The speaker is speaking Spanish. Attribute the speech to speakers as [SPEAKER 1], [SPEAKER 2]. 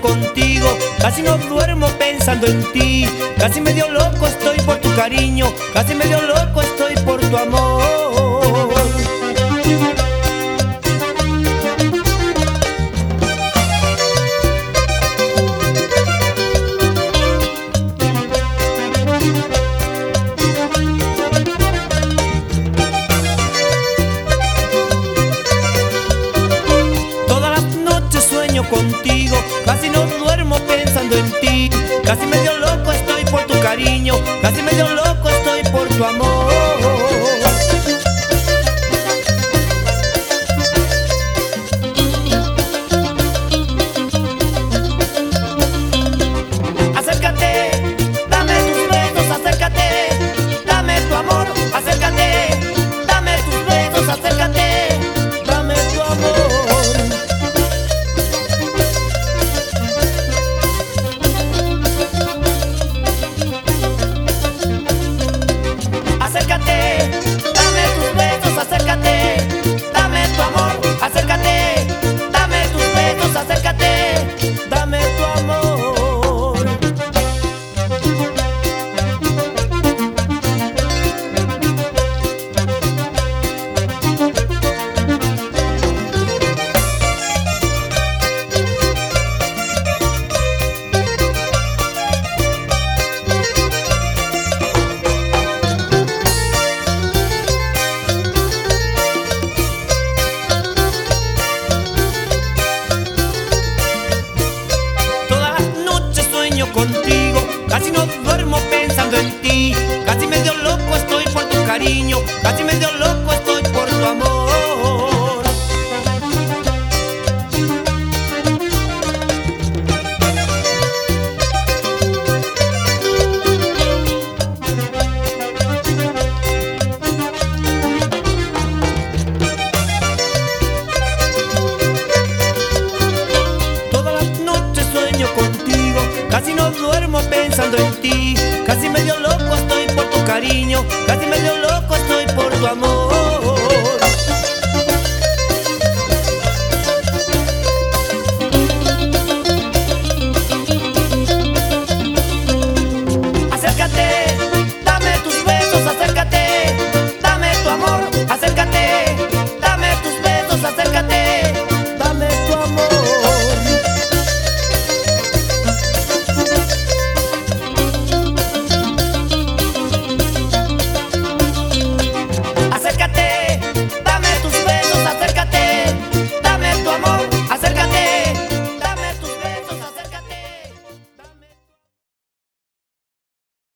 [SPEAKER 1] contigo, casi no duermo pensando en ti. Casi medio loco estoy por tu cariño, casi medio loco estoy por tu amor. Contigo, casi no duermo pensando en ti. Casi medio loco estoy por tu cariño, casi medio loco estoy por tu amor. Acércate, dame tus besos, acércate, dame tu amor, acércate, dame tus besos, acércate, dame tu amor. Acércate, dame tus besos, acércate, dame tu amor, acércate, dame tus besos, acércate, dame tu amor. Contigo, casi no duermo pensando en ti. Casi medio loco estoy por tu cariño, casi medio loco estoy por tu amor. Todas las noches sueño contigo, casi no duermo pensando en ti. Casi medio loco estoy por tu cariño, casi medio loco estoy por tu amor.